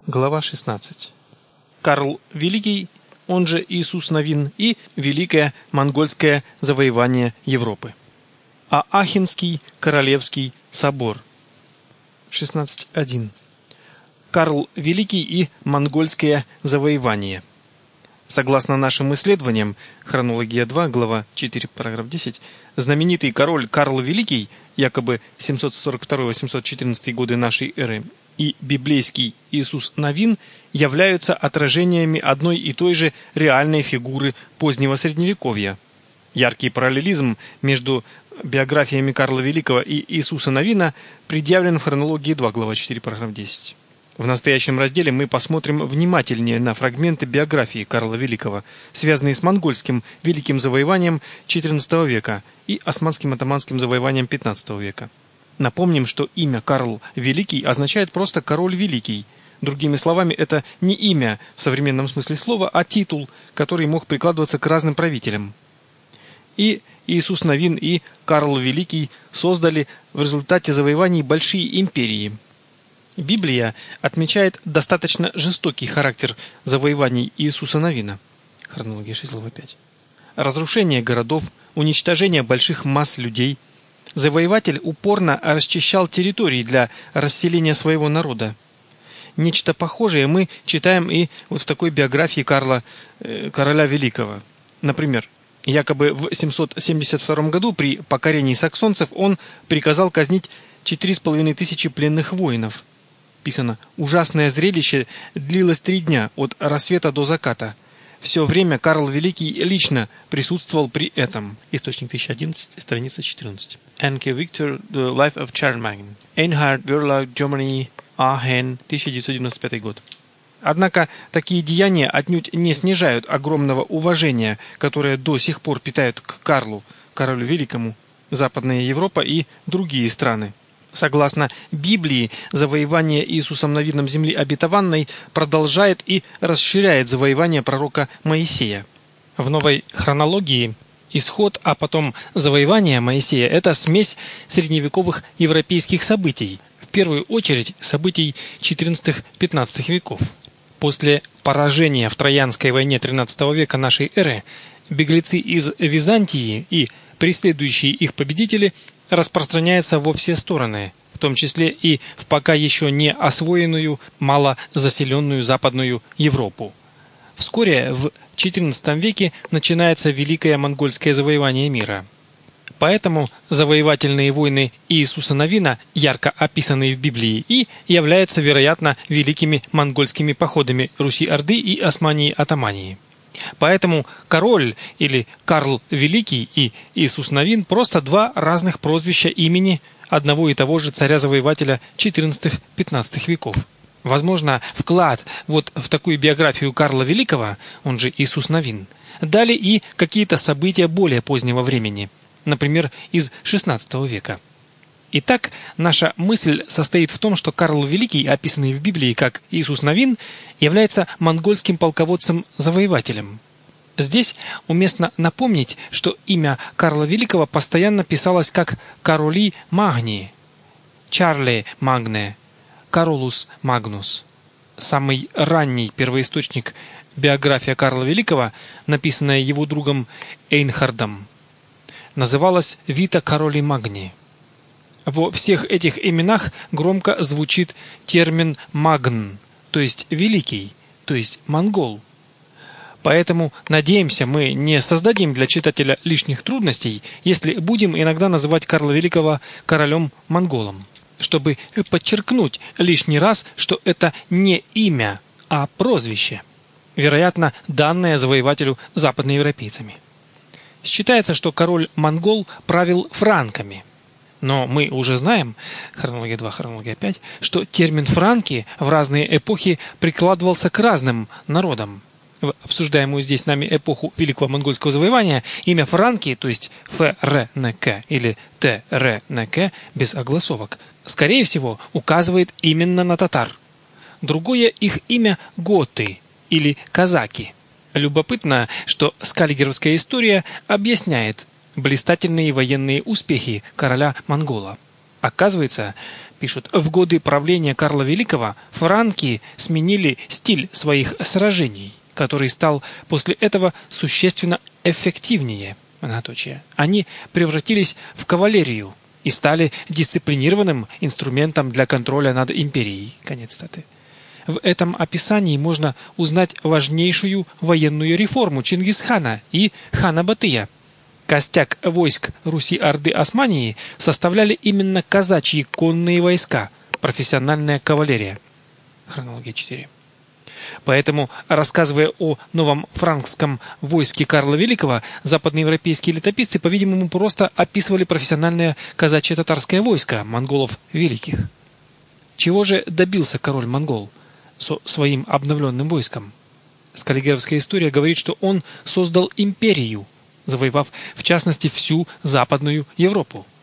Глава 16. Карл Великий, он же Иисус Навин, и Великое монгольское завоевание Европы. Аахенский Королевский собор. 16.1. Карл Великий и монгольское завоевание. Согласно нашим исследованиям, хронология 2, глава 4, параграф 10, знаменитый король Карл Великий, якобы 742-814 годы нашей эры, и библейский Иисус Навин являются отражениями одной и той же реальной фигуры позднего Средневековья. Яркий параллелизм между биографиями Карла Великого и Иисуса Навина предъявлен в хронологии 2, глава 4, параграф 10. В настоящем разделе мы посмотрим внимательнее на фрагменты биографии Карла Великого, связанные с монгольским великим завоеванием XIV века и османским атаманским завоеванием XV века. Напомним, что имя Карл Великий означает просто «король великий». Другими словами, это не имя в современном смысле слова, а титул, который мог прикладываться к разным правителям. И Иисус Навин, и Карл Великий создали в результате завоеваний большие империи. Библия отмечает достаточно жестокий характер завоеваний Иисуса Навина. Хронология 6, глава 5. Разрушение городов, уничтожение больших масс людей. Завоеватель упорно расчищал территории для расселения своего народа. Нечто похожее мы читаем и вот в такой биографии короля Великого. Например, якобы в 772 году при покорении саксонцев он приказал казнить 4500 пленных воинов. Писано: «Ужасное зрелище длилось 3 дня, от рассвета до заката. Все время Карл Великий лично присутствовал при этом». Источник 1011, страница 14. Энке Виктор, The Life of Charlemagne. Einhard Verlag, Germany, Aachen, 1995 год. Однако такие деяния отнюдь не снижают огромного уважения, которое до сих пор питают к королю Великому, Западная Европа и другие страны. Согласно Библии, завоевание Иисусом Навином земли обетованной продолжает и расширяет завоевание пророка Моисея. В новой хронологии исход, а потом завоевание Моисея – это смесь средневековых европейских событий, в первую очередь событий XIV-XV веков. После поражения в Троянской войне XIII века нашей эры беглецы из Византии и преследующие их победители распространяется во все стороны, в том числе и в пока еще не освоенную, малозаселенную Западную Европу. Вскоре в XIV веке начинается Великое монгольское завоевание мира. Поэтому завоевательные войны Иисуса Навина, ярко описанные в Библии, и являются, вероятно, великими монгольскими походами Руси-Орды и Османии-Атамании. Поэтому король или Карл Великий и Иисус Навин – просто два разных прозвища имени одного и того же царя-завоевателя XIV-XV веков. Возможно, вклад вот в такую биографию Карла Великого, он же Иисус Навин, дали и какие-то события более позднего времени, например, из XVI века. Итак, наша мысль состоит в том, что Карл Великий, описанный в Библии как Иисус Навин, является монгольским полководцем-завоевателем. Здесь уместно напомнить, что имя Карла Великого постоянно писалось как Кароли Магни, Чарле Магне, Каролус Магнус. Самый ранний первоисточник биография Карла Великого, написанная его другом Эйнхардом, называлась Вита Кароли Магни. Во всех этих именах громко звучит термин «магн», то есть «великий», то есть «монгол». Поэтому, надеемся, мы не создадим для читателя лишних трудностей, если будем иногда называть Карла Великого королем-монголом, чтобы подчеркнуть лишний раз, что это не имя, а прозвище, вероятно, данное завоевателю западноевропейцами. Считается, что король-монгол правил франками. Но мы уже знаем, хронология 2, хронология 5, что термин «франки» в разные эпохи прикладывался к разным народам. В обсуждаемую здесь нами эпоху Великого монгольского завоевания имя «франки», то есть «ФРНК» или «ТРНК» без огласовок, скорее всего, указывает именно на татар. Другое их имя «готы» или «казаки». Любопытно, что скаллигеровская история объясняет блистательные военные успехи короля Монгола. Оказывается, пишут, в годы правления Карла Великого франки сменили стиль своих сражений, который стал после этого существенно эффективнее. Они превратились в кавалерию и стали дисциплинированным инструментом для контроля над империей. Конец цитаты. В этом описании можно узнать важнейшую военную реформу Чингисхана и хана Батыя. Костяк войск Руси-Орды Османии составляли именно казачьи конные войска, профессиональная кавалерия. Хронология 4. Поэтому, рассказывая о новом франкском войске Карла Великого, западноевропейские летописцы, по-видимому, просто описывали профессиональное казачье татарское войско монголов великих. Чего же добился король-монгол со своим обновленным войском? Скаллигеровская история говорит, что он создал империю, завоевав, в частности, всю Западную Европу.